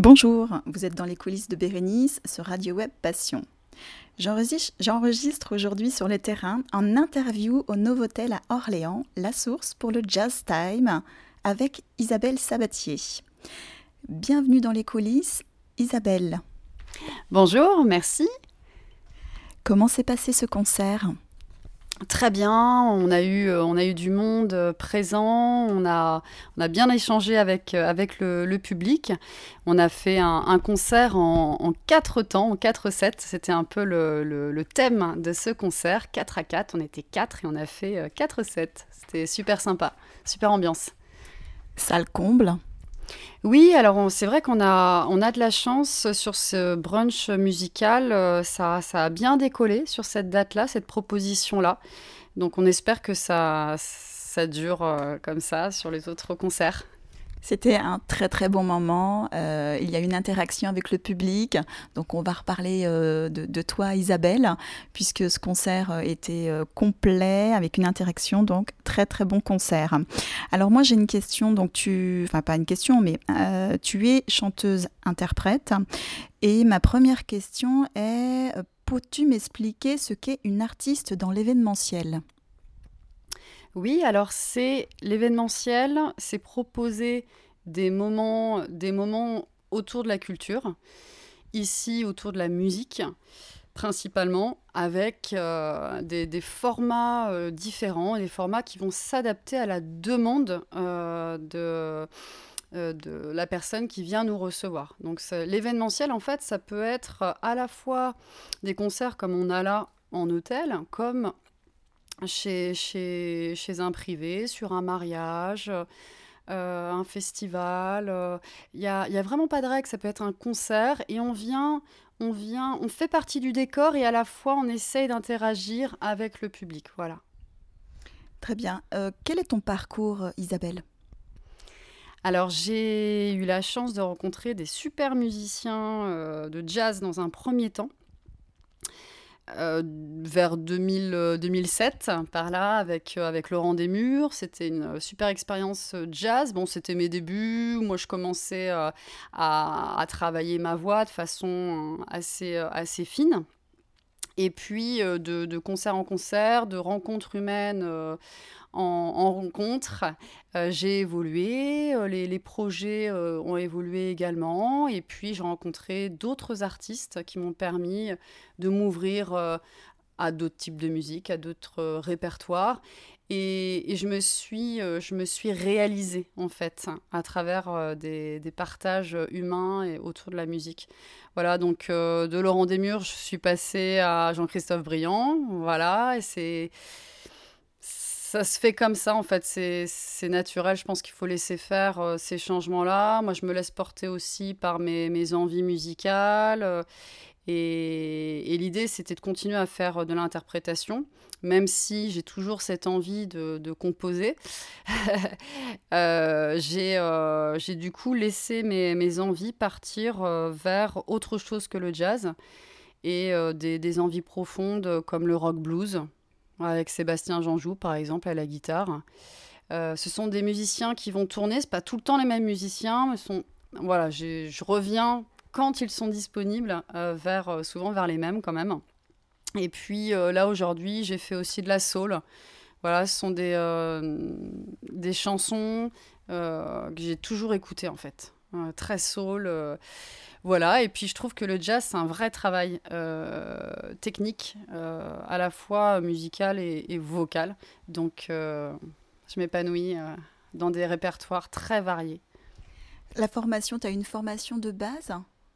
Bonjour, vous êtes dans les coulisses de Bérénice sur Radio Web Passion. J'enregistre aujourd'hui sur le terrain en interview au Novotel à Orléans, La Source pour le Jazz Time avec Isabelle Sabatier. Bienvenue dans les coulisses, Isabelle. Bonjour, merci. Comment s'est passé ce concert ? Très bien, on a eu du monde présent, on a bien échangé avec le public. On a fait un concert en 4 temps, en 4 sets. C'était un peu le thème de ce concert, 4 à 4. On était 4 et on a fait 4 sets. C'était super sympa, super ambiance. Salle comble. Oui, alors c'est vrai qu'on a de la chance sur ce brunch musical. Ça a bien décollé sur cette date-là, cette proposition-là. Donc on espère que ça dure comme ça sur les autres concerts. C'était un très très bon moment. Il y a une interaction avec le public. Donc on va reparler de toi, Isabelle, puisque ce concert était complet avec une interaction. Donc très très bon concert. Alors moi j'ai une question. Donc enfin pas une question, mais tu es chanteuse-interprète. Et ma première question est, peux-tu m'expliquer ce qu'est une artiste dans l'événementiel ? Oui, alors c'est l'événementiel, c'est proposer des moments autour de la culture, ici autour de la musique, principalement avec des formats différents, des formats qui vont s'adapter à la demande de la personne qui vient nous recevoir. Donc l'événementiel, en fait, ça peut être à la fois des concerts comme on a là en hôtel, comme chez un privé, sur un mariage, un festival. Y a vraiment pas de règle, ça peut être un concert et on fait partie du décor et à la fois on essaye d'interagir avec le public. Voilà. Très bien. Quel est ton parcours, Isabelle ? Alors j'ai eu la chance de rencontrer des super musiciens de jazz dans un premier temps. Vers 2007, par là, avec Laurent Desmurs. C'était une super expérience jazz. Bon, c'était mes débuts. Moi, je commençais à travailler ma voix de façon assez fine. Et puis, de concert en concert, de rencontre humaine en rencontre, j'ai évolué, les projets ont évolué également, et puis j'ai rencontré d'autres artistes qui m'ont permis de m'ouvrir à d'autres types de musique, à d'autres répertoires, et je me suis réalisée en fait à travers des partages humains et autour de la musique. Voilà, donc de Laurent Desmurs, je suis passée à Jean-Christophe Briand, voilà, et ça se fait comme ça, en fait, c'est naturel. Je pense qu'il faut laisser faire ces changements-là. Moi, je me laisse porter aussi par mes envies musicales. Et l'idée, c'était de continuer à faire de l'interprétation, même si j'ai toujours cette envie de composer. J'ai du coup laissé mes envies partir vers autre chose que le jazz et des envies profondes comme le rock blues avec Sébastien Janjou, par exemple, à la guitare. Ce sont des musiciens qui vont tourner, c'est pas tout le temps les mêmes musiciens, mais voilà, je reviens quand ils sont disponibles, souvent vers les mêmes quand même. Et puis là, aujourd'hui, j'ai fait aussi de la soul. Voilà, ce sont des chansons que j'ai toujours écoutées, en fait. Très soul. Voilà, et puis je trouve que le jazz, c'est un vrai travail technique, à la fois musical et vocal. Donc, je m'épanouis dans des répertoires très variés. La formation, tu as une formation de base ?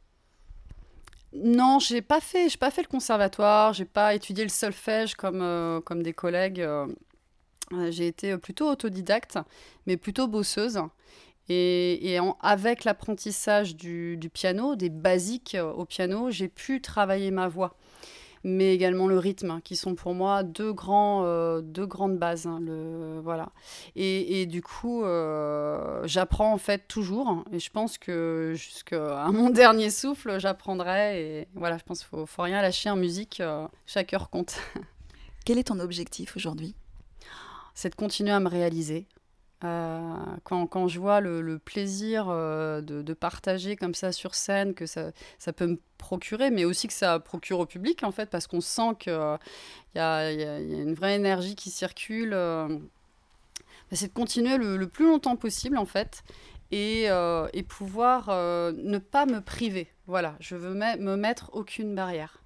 Non, j'ai pas fait le conservatoire, j'ai pas étudié le solfège comme des collègues. J'ai été plutôt autodidacte, mais plutôt bosseuse. Avec l'apprentissage du piano, des basiques au piano, j'ai pu travailler ma voix, mais également le rythme, qui sont pour moi deux grandes bases, hein, voilà. Et du coup, j'apprends en fait toujours, et je pense que jusqu'à mon dernier souffle, j'apprendrai. Et voilà, je pense qu'il faut rien lâcher en musique, chaque heure compte. Quel est ton objectif aujourd'hui ? C'est de continuer à me réaliser, Quand je vois le plaisir de partager comme ça sur scène, que ça peut me procurer, mais aussi que ça procure au public, en fait, parce qu'on sent qu'il y a une vraie énergie qui circule. C'est de continuer le plus longtemps possible, en fait, et pouvoir ne pas me priver. Voilà, je veux me mettre aucune barrière.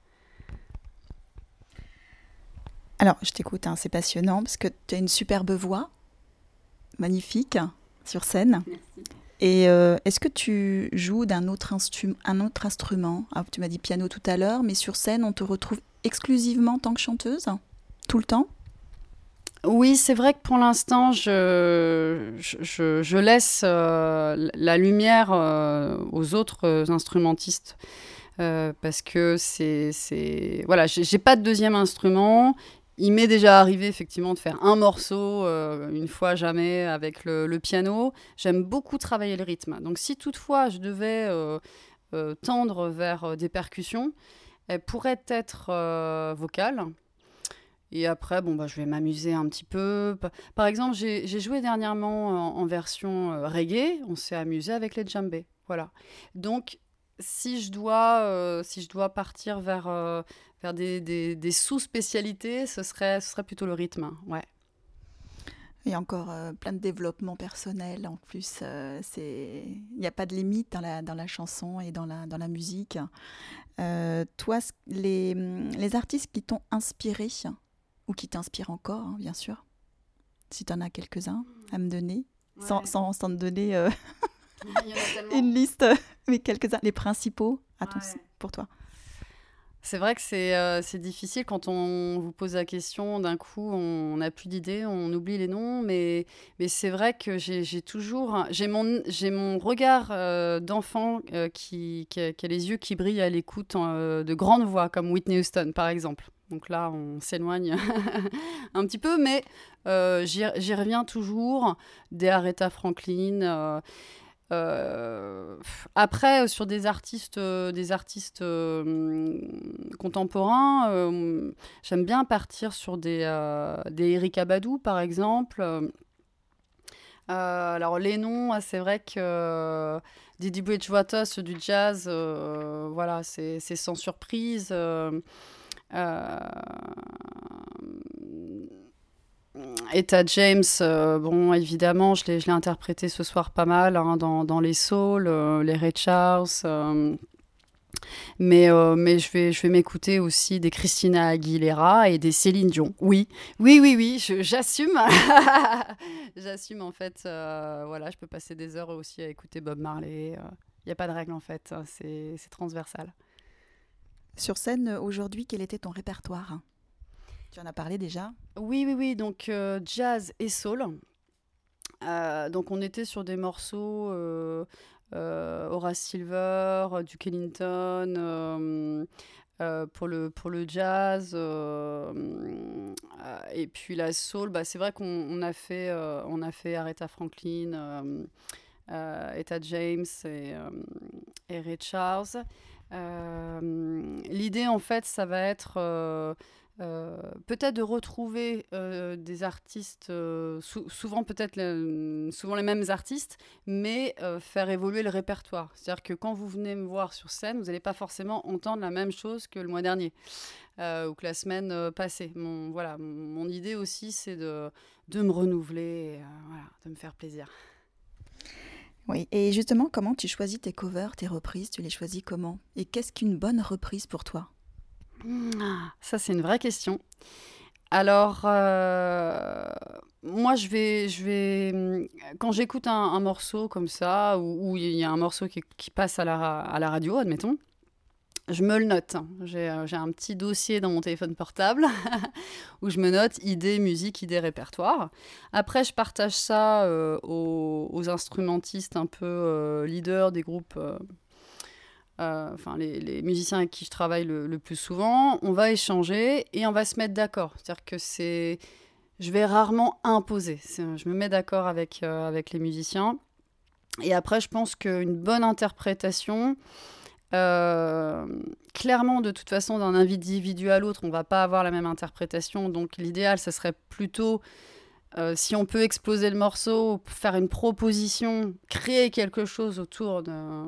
Alors, je t'écoute, hein, c'est passionnant parce que tu as une superbe voix, magnifique, sur scène. Et est-ce que tu joues un autre instrument? Ah, tu m'as dit piano tout à l'heure, mais sur scène, on te retrouve exclusivement en tant que chanteuse? Tout le temps? Oui, c'est vrai que pour l'instant, je laisse la lumière aux autres instrumentistes parce que voilà, j'ai pas de deuxième instrument. Il m'est déjà arrivé effectivement de faire un morceau, une fois jamais, avec le piano. J'aime beaucoup travailler le rythme. Donc si toutefois je devais tendre vers des percussions, elles pourraient être vocales. Et après, bon, bah, je vais m'amuser un petit peu. Par exemple, j'ai joué dernièrement en version reggae. On s'est amusé avec les djembés. Voilà. Donc, si je dois partir vers des sous-spécialités, ce serait plutôt le rythme, hein. Ouais. Il y a encore plein de développement personnel. En plus, il n'y a pas de limite dans la chanson et dans la musique. Toi, les artistes qui t'ont inspiré, ou qui t'inspirent encore, hein, bien sûr, si tu en as quelques-uns à me donner, Ouais. sans te donner Il y en a tellement. une liste, mais quelques-uns, les principaux Ouais. pour toi. C'est vrai que c'est difficile quand on vous pose la question, d'un coup, on n'a plus d'idées, on oublie les noms, mais c'est vrai que j'ai mon regard d'enfant qui a les yeux qui brillent à l'écoute de grandes voix, comme Whitney Houston, par exemple. Donc là, on s'éloigne un petit peu, mais j'y reviens toujours, des Aretha Franklin. Après, sur des artistes contemporains, j'aime bien partir sur des Erykah Badu, par exemple. Alors, les noms, c'est vrai que Didi Bridgewater, ceux du jazz, voilà, c'est sans surprise. Euh, Etta James, bon, évidemment, je l'ai interprété ce soir pas mal hein, dans les Souls, les Ray Charles. Mais je vais m'écouter aussi des Christina Aguilera et des Céline Dion. Oui, oui, oui, oui, j'assume. J'assume en fait. Voilà, je peux passer des heures aussi à écouter Bob Marley. Il n'y a pas de règle en fait. C'est transversal. Sur scène, aujourd'hui, quel était ton répertoire? Tu en as parlé déjà. Oui, oui, oui. Donc jazz et soul. Donc on était sur des morceaux Horace Silver, Duke Ellington, pour le jazz. Et puis la soul, bah, c'est vrai on a fait Aretha Franklin, Etta James et Ray Charles. L'idée, en fait, ça va être peut-être de retrouver des artistes, souvent les mêmes artistes, mais faire évoluer le répertoire. C'est-à-dire que quand vous venez me voir sur scène, vous n'allez pas forcément entendre la même chose que le mois dernier ou que la semaine passée. Voilà, mon idée aussi, c'est de me renouveler, et, voilà, de me faire plaisir. Oui, et justement, comment tu choisis tes covers, tes reprises? Tu les choisis comment? Et qu'est-ce qu'une bonne reprise pour toi? Ça, c'est une vraie question. Alors, moi, quand j'écoute un morceau comme ça, ou il y a un morceau qui passe à la radio, admettons, je me le note, hein. J'ai un petit dossier dans mon téléphone portable où je me note idées, musique, idées, répertoire. Après, je partage ça aux instrumentistes un peu leaders des groupes, enfin les musiciens avec qui je travaille le plus souvent. On va échanger et on va se mettre d'accord. C'est-à-dire que je vais rarement imposer. Je me mets d'accord avec les musiciens. Et après, je pense qu'une bonne interprétation, euh, clairement, de toute façon, d'un individu à l'autre, on va pas avoir la même interprétation. Donc, l'idéal, ça serait plutôt Si on peut exploser le morceau, faire une proposition, créer quelque chose autour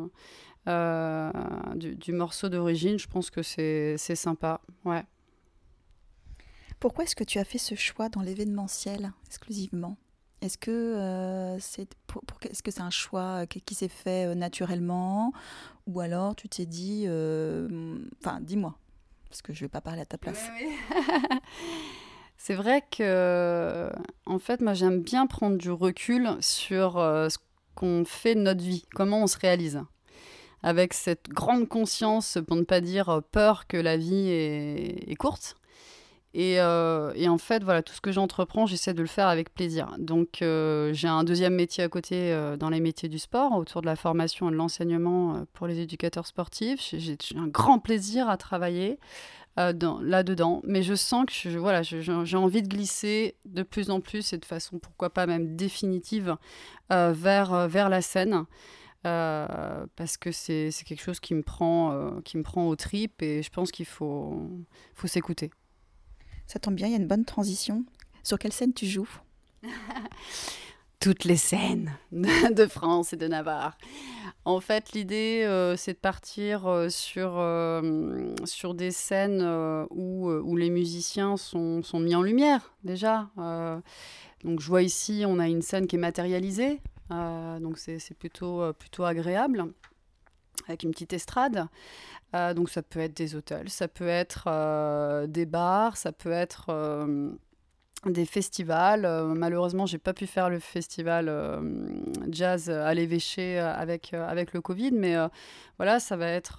du morceau d'origine, je pense que c'est sympa. Ouais. Pourquoi est-ce que tu as fait ce choix dans l'événementiel exclusivement? Est-ce que est-ce que c'est un choix qui s'est fait naturellement, ou alors tu t'es dit, enfin dis-moi, parce que je vais pas parler à ta Oui, place. oui. C'est vrai que, en fait, moi, j'aime bien prendre du recul sur ce qu'on fait de notre vie, comment on se réalise. Avec cette grande conscience, pour ne pas dire peur, que la vie est courte. Et en fait, voilà, tout ce que j'entreprends, j'essaie de le faire avec plaisir. Donc, j'ai un deuxième métier à côté dans les métiers du sport, autour de la formation et de l'enseignement pour les éducateurs sportifs. J'ai un grand plaisir à travailler là-dedans. Mais je sens que voilà, j'ai envie de glisser de plus en plus, et de façon, pourquoi pas même définitive, vers la scène. Parce que c'est quelque chose qui me prend aux tripes, et je pense faut s'écouter. Ça tombe bien, il y a une bonne transition. Sur quelle scène tu joues? Toutes les scènes de France et de Navarre. En fait, l'idée, c'est de partir sur des scènes où les musiciens sont mis en lumière, déjà. Donc, je vois ici, on a une scène qui est matérialisée. Donc, c'est plutôt agréable, avec une petite estrade. Donc, ça peut être des hôtels, ça peut être des bars, ça peut être des festivals. Malheureusement, j'ai pas pu faire le festival jazz à l'évêché avec le Covid, mais voilà, ça va être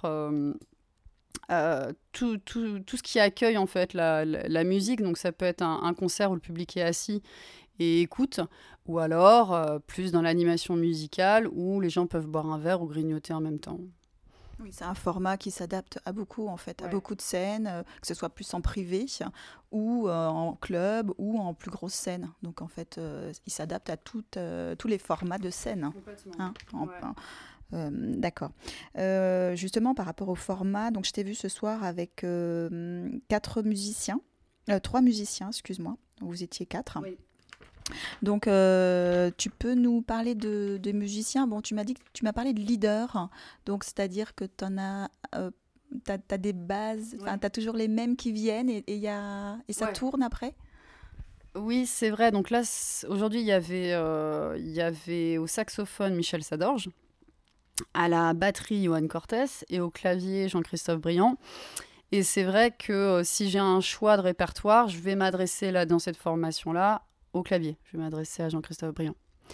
tout ce qui accueille en fait la musique. Donc ça peut être un concert où le public est assis et écoute, ou alors plus dans l'animation musicale où les gens peuvent boire un verre ou grignoter en même temps. Oui, c'est un format qui s'adapte à beaucoup, en fait, à Ouais. beaucoup de scènes, que ce soit plus en privé ou en club ou en plus grosse scène. Donc, en fait, il s'adapte à tous les formats de scène. Complètement. Hein, Ouais. d'accord. Justement, par rapport au format, donc je t'ai vu ce soir avec quatre musiciens, trois musiciens, excuse-moi. Vous étiez quatre. Oui. Donc, tu peux nous parler de musiciens. Bon, tu m'as dit que tu m'as parlé de leader. Donc, c'est-à-dire que t'as des bases, enfin, Ouais. tu as toujours les mêmes qui viennent et ça Ouais. tourne après. Oui, c'est vrai. Donc là, aujourd'hui, il y avait au saxophone Michel Sadorge, à la batterie Johan Cortés et au clavier Jean-Christophe Briand. Et c'est vrai que si j'ai un choix de répertoire, je vais m'adresser là dans cette formation-là au clavier. Je vais m'adresser à Jean-Christophe Briand.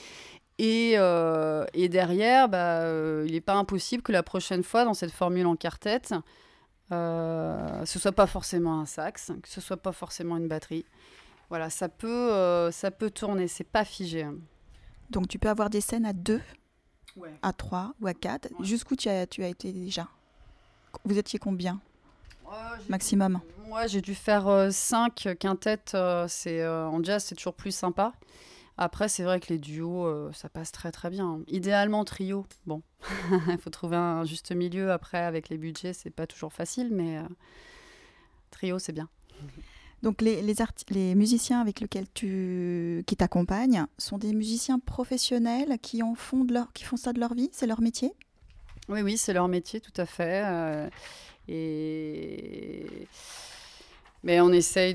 Et derrière, il n'est pas impossible que la prochaine fois, dans cette formule en quartet, ce soit pas forcément un sax, que ce soit pas forcément une batterie. Voilà, ça peut tourner, c'est pas figé, hein. Donc, tu peux avoir des scènes à deux, Ouais. à trois ou à quatre. Ouais. Jusqu'où tu as été déjà? Vous étiez combien J'ai dû, maximum? moi, j'ai dû faire 5 quintettes. En jazz, c'est toujours plus sympa. Après, c'est vrai que les duos, ça passe très très bien. Idéalement, trio. Bon, il faut trouver un juste milieu. Après, avec les budgets, c'est pas toujours facile, mais trio, c'est bien. Donc, les musiciens avec lesquels qui t'accompagnent sont des musiciens professionnels qui font ça de leur vie, c'est leur métier? Oui, oui, c'est leur métier, tout à fait. Et Mais on essaye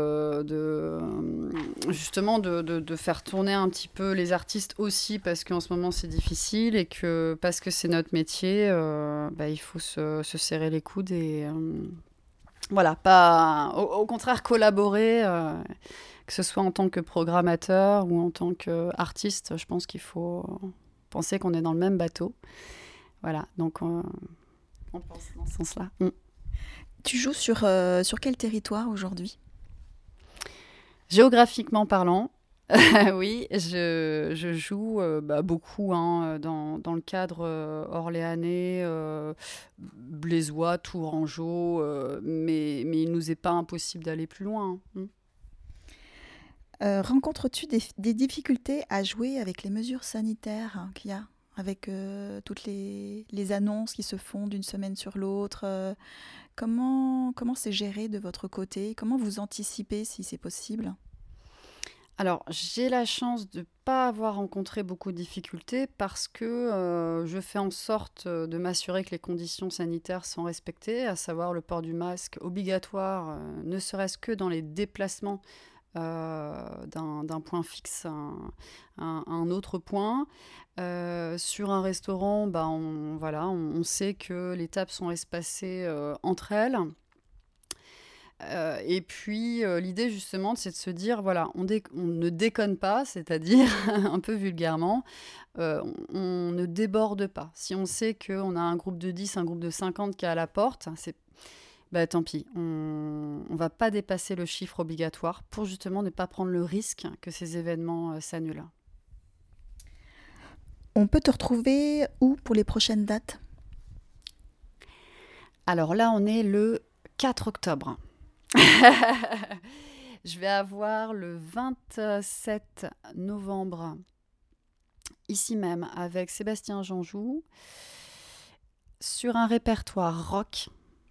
justement de faire tourner un petit peu les artistes aussi, parce qu'en ce moment c'est difficile, et que parce que c'est notre métier, il faut se serrer les coudes, et voilà, pas au contraire collaborer, que ce soit en tant que programmateur ou en tant qu'artiste. Je pense qu'il faut penser qu'on est dans le même bateau. Voilà, donc on pense dans ce sens-là. Tu joues sur quel territoire aujourd'hui? Géographiquement parlant, oui, je joue beaucoup, hein, dans le cadre orléanais, blésois, tourangeau, mais il nous est pas impossible d'aller plus loin, hein. Rencontres-tu des difficultés à jouer avec les mesures sanitaires qu'il y a, avec toutes les annonces qui se font d'une semaine sur l'autre? Comment c'est géré de votre côté? Comment vous anticipez si c'est possible? Alors, j'ai la chance de pas avoir rencontré beaucoup de difficultés parce que je fais en sorte de m'assurer que les conditions sanitaires sont respectées, à savoir le port du masque obligatoire, ne serait-ce que dans les déplacements d'un point fixe à un autre point. Sur un restaurant, bah, voilà, on sait que les tables sont espacées entre elles. Et puis, l'idée justement, c'est de se dire, voilà, on ne déconne pas, c'est-à-dire, un peu vulgairement, on ne déborde pas. Si on sait qu'on a un groupe de 10, un groupe de 50 qui est à la porte, bah, tant pis, on va pas dépasser le chiffre obligatoire pour justement ne pas prendre le risque que ces événements s'annulent. On peut te retrouver où pour les prochaines dates? Alors là, on est le 4 octobre. Je vais avoir le 27 novembre, ici même, avec Sébastien Janjou, sur un répertoire rock.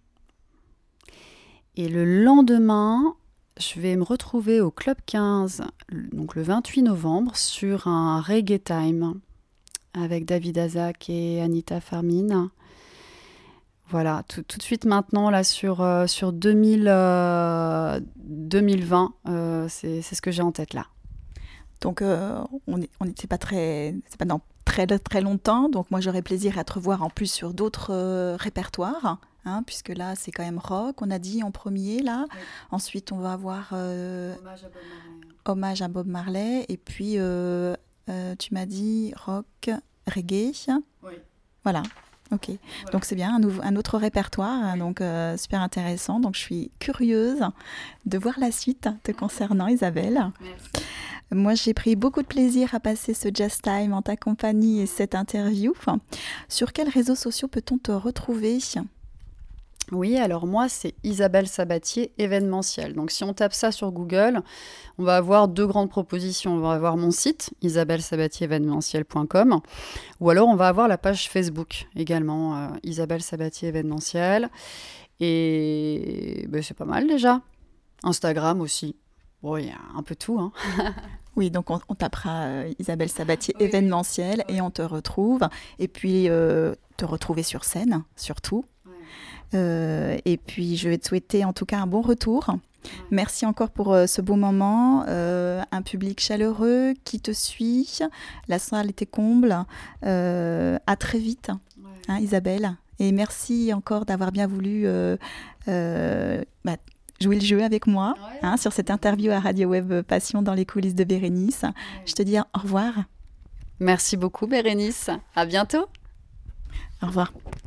Et le lendemain, je vais me retrouver au Club 15, donc le 28 novembre, sur un Reggae Time, avec David Azak et Anita Farmine. Voilà, tout de suite maintenant, là, sur 2020, c'est ce que j'ai en tête là. Donc, c'est pas c'est pas dans très, très longtemps. Donc, moi, j'aurais plaisir à te revoir en plus sur d'autres répertoires, hein, puisque là, c'est quand même rock, on a dit en premier, là. Oui. Ensuite, on va avoir Hommage à Bob Marley. Hommage à Bob Marley. Et puis, tu m'as dit rock, reggae. Oui. Voilà. Ok, Voilà. donc c'est bien, un autre répertoire, hein, Oui. donc super intéressant. Donc je suis curieuse de voir la suite te concernant, Isabelle. Merci. Moi, j'ai pris beaucoup de plaisir à passer ce Jazz Time en ta compagnie et cette interview. Sur quels réseaux sociaux peut-on te retrouver? Oui, alors moi, c'est Isabelle Sabatier, événementiel. Donc si on tape ça sur Google, on va avoir deux grandes propositions. On va avoir mon site, isabellesabatierévénementiel.com, ou alors on va avoir la page Facebook également, Isabelle Sabatier événementiel. Et ben, c'est pas mal déjà. Instagram aussi. Bon, il y a un peu tout, hein. Oui, donc on tapera Isabelle Sabatier Oui, événementiel oui. et on te retrouve. Et puis te retrouver sur scène, surtout. Ouais. Et puis je vais te souhaiter en tout cas un bon retour. Ouais. Merci encore pour ce beau moment, un public chaleureux qui te suit, la salle était comble. À très vite, Ouais. hein, Isabelle. Et merci encore d'avoir bien voulu jouer le jeu avec moi, Ouais. hein, sur cette interview à Radio Web Passion dans les coulisses de Bérénice. Ouais. Je te dis au revoir. Merci beaucoup, Bérénice. À bientôt. Au revoir.